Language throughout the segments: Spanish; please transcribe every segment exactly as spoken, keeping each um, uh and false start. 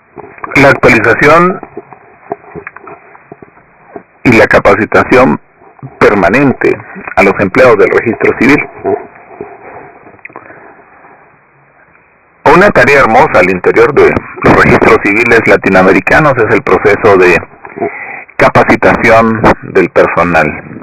la actualización y la capacitación permanente a los empleados del registro civil. Una tarea hermosa al interior de los registros civiles latinoamericanos es el proceso de capacitación del personal.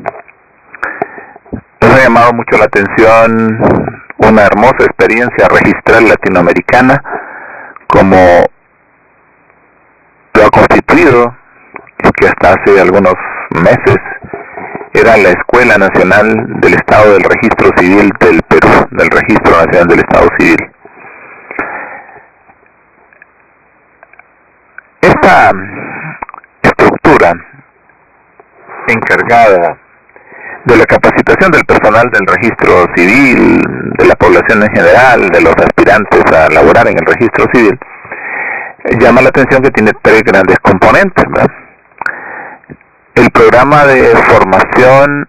Nos ha llamado mucho la atención una hermosa experiencia registral latinoamericana, como lo ha constituido, que hasta hace algunos meses era la Escuela Nacional del Estado del Registro Civil del Perú, del Registro Nacional del Estado Civil. Esta estructura encargada de la capacitación del personal del registro civil, de la población en general, de los aspirantes a laborar en el registro civil, llama la atención que tiene tres grandes componentes, ¿verdad? El programa de formación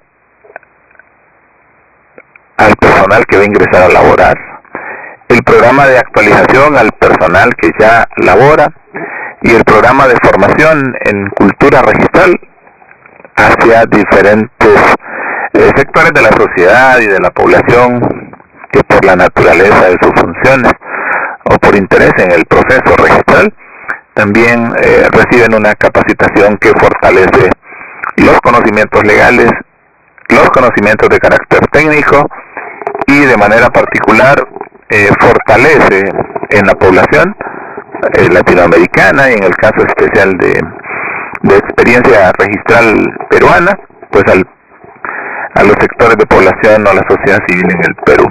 al personal que va a ingresar a laborar, el programa de actualización al personal que ya labora y el programa de formación en cultura registral hacia diferentes eh, sectores de la sociedad y de la población que por la naturaleza de sus funciones o por interés en el proceso registral también eh, reciben una capacitación que fortalece los conocimientos legales, los conocimientos de carácter técnico y de manera particular eh, fortalece en la población eh, latinoamericana y en el caso especial de, de experiencia registral peruana, pues al, a los sectores de población o la sociedad civil en el Perú.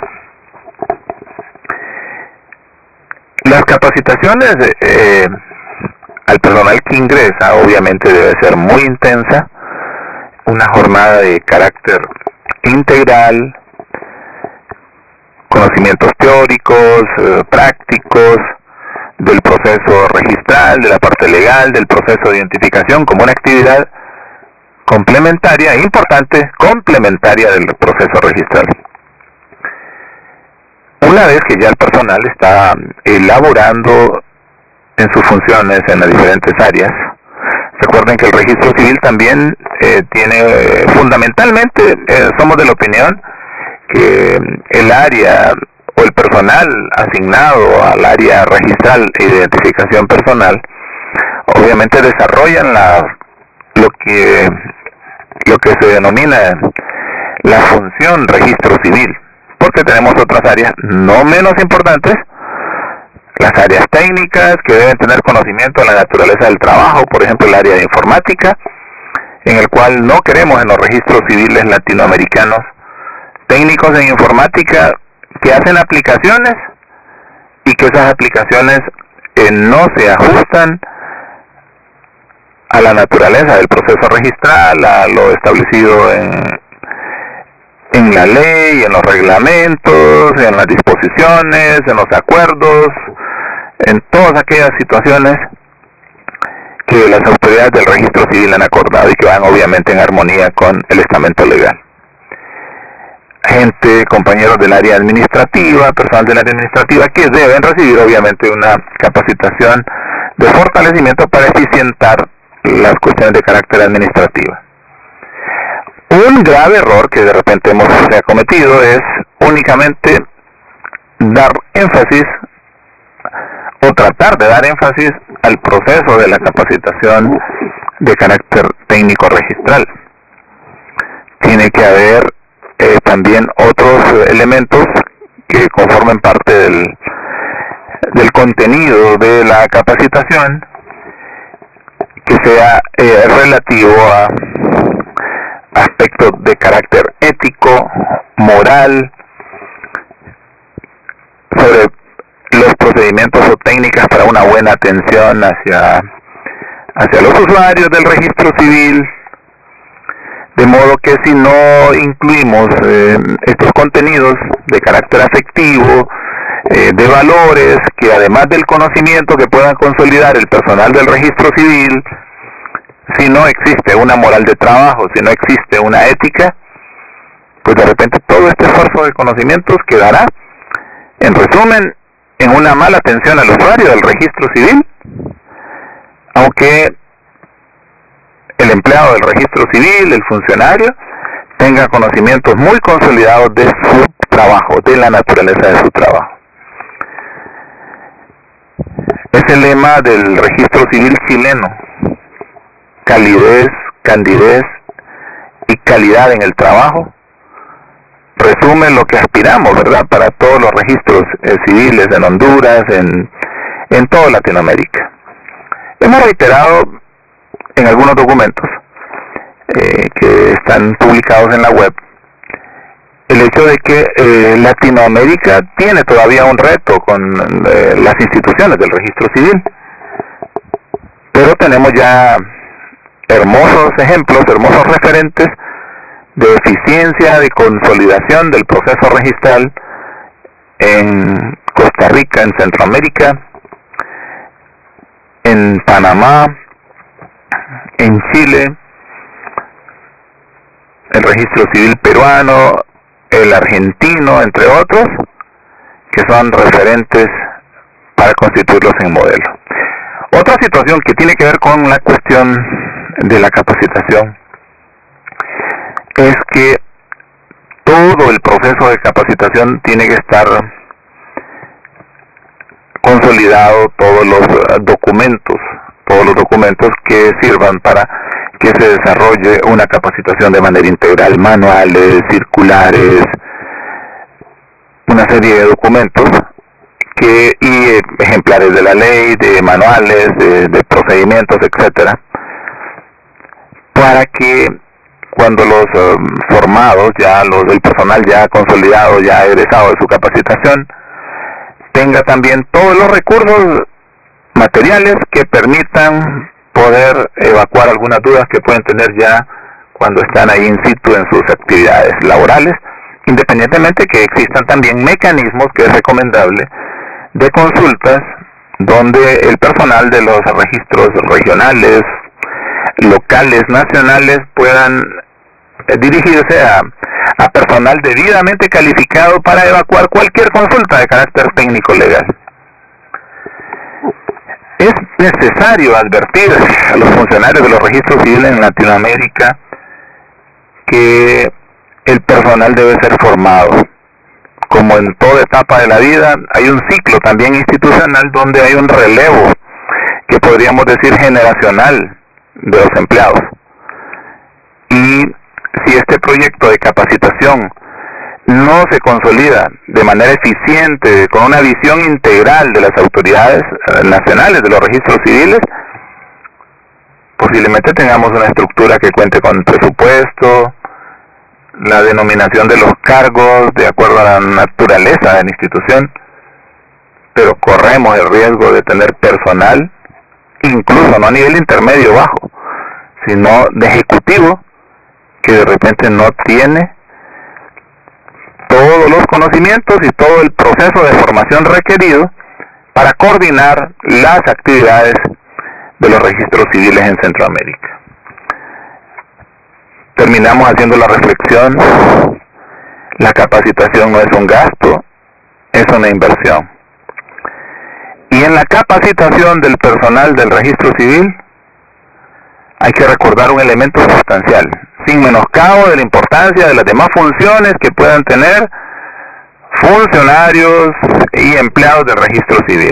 Las capacitaciones eh, al personal que ingresa obviamente debe ser muy intensa, una jornada de carácter integral, conocimientos teóricos, eh, prácticos, del proceso registral, de la parte legal, del proceso de identificación, como una actividad complementaria, importante, complementaria del proceso registral. Una vez que ya el personal está elaborando en sus funciones en las diferentes áreas, recuerden que el registro civil también eh, tiene, eh, fundamentalmente, eh, somos de la opinión que el área o el personal asignado al área registral e identificación personal, obviamente desarrollan la, lo que lo que se denomina la función registro civil, porque tenemos otras áreas no menos importantes, las áreas técnicas que deben tener conocimiento de la naturaleza del trabajo, por ejemplo el área de informática, en el cual no queremos en los registros civiles latinoamericanos técnicos en informática que hacen aplicaciones y que esas aplicaciones eh, no se ajustan a la naturaleza del proceso registral, a lo establecido en, en la ley, en los reglamentos, en las disposiciones, en los acuerdos, en todas aquellas situaciones que las autoridades del registro civil han acordado y que van obviamente en armonía con el estamento legal. Gente, compañeros del área administrativa, personal del área administrativa que deben recibir obviamente una capacitación de fortalecimiento para eficientar las cuestiones de carácter administrativo. Un grave error que de repente hemos se ha cometido es únicamente dar énfasis o tratar de dar énfasis al proceso de la capacitación de carácter técnico registral. Tiene que haber eh, también otros elementos que conformen parte del, del contenido de la capacitación, que sea eh, relativo a aspectos de carácter ético, moral, sobre los procedimientos o técnicas para una buena atención hacia, hacia los usuarios del registro civil, de modo que si no incluimos eh, estos contenidos de carácter afectivo, eh, de valores, que además del conocimiento que puedan consolidar el personal del registro civil, si no existe una moral de trabajo, si no existe una ética, pues de repente todo este esfuerzo de conocimientos quedará, en resumen, en una mala atención al usuario del registro civil aunque el empleado del registro civil, el funcionario, tenga conocimientos muy consolidados de su trabajo, de la naturaleza de su trabajo. Es el lema del registro civil chileno: calidez, candidez y calidad en el trabajo. Resume lo que aspiramos, ¿verdad?, para todos los registros eh, civiles en Honduras, en, en toda Latinoamérica. Hemos reiterado en algunos documentos eh, que están publicados en la web el hecho de que eh, Latinoamérica tiene todavía un reto con eh, las instituciones del registro civil, pero tenemos ya hermosos ejemplos, hermosos referentes de eficiencia, de consolidación del proceso registral en Costa Rica, en Centroamérica, en Panamá, en Chile, el registro civil peruano, el argentino, entre otros, que son referentes para constituirlos en modelo. Otra situación que tiene que ver con la cuestión de la capacitación es que todo el proceso de capacitación tiene que estar consolidado, todos los documentos, todos los documentos que sirvan para que se desarrolle una capacitación de manera integral, manuales, circulares, una serie de documentos que y ejemplares de la ley, de manuales, de, de procedimientos, etcétera, para que cuando los uh, formados, ya los el personal ya consolidado, ya egresado de su capacitación, tenga también todos los recursos materiales que permitan poder evacuar algunas dudas que pueden tener ya cuando están ahí in situ en sus actividades laborales, independientemente que existan también mecanismos que es recomendable de consultas donde el personal de los registros regionales, locales, nacionales puedan dirigirse a, a personal debidamente calificado para evacuar cualquier consulta de carácter técnico legal. Es necesario advertir a los funcionarios de los registros civiles en Latinoamérica que el personal debe ser formado. Como en toda etapa de la vida, hay un ciclo también institucional donde hay un relevo, que podríamos decir generacional, de los empleados. Y si este proyecto de capacitación no se consolida de manera eficiente, con una visión integral de las autoridades nacionales de los registros civiles, posiblemente tengamos una estructura que cuente con presupuesto, la denominación de los cargos de acuerdo a la naturaleza de la institución, pero corremos el riesgo de tener personal, incluso no a nivel intermedio bajo, sino de ejecutivo, que de repente no tiene todos los conocimientos y todo el proceso de formación requerido para coordinar las actividades de los registros civiles en Centroamérica. Terminamos haciendo la reflexión: la capacitación no es un gasto, es una inversión. Y en la capacitación del personal del registro civil hay que recordar un elemento sustancial, sin menoscabo de la importancia de las demás funciones que puedan tener funcionarios y empleados del registro civil.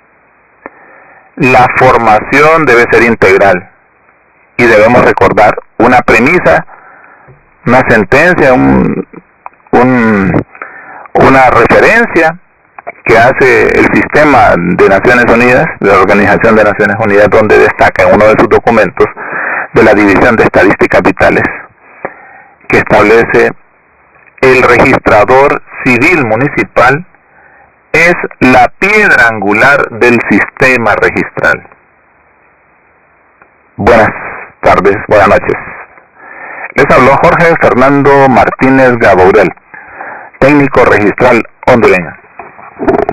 La formación debe ser integral y debemos recordar una premisa, una sentencia, un, un, una referencia que hace el sistema de Naciones Unidas, de la Organización de Naciones Unidas, donde destaca en uno de sus documentos de la División de Estadísticas Vitales, que establece: el registrador civil municipal es la piedra angular del sistema registral. Buenas tardes, buenas noches. Les habló Jorge Fernando Martínez Gabourel, técnico registral hondureño.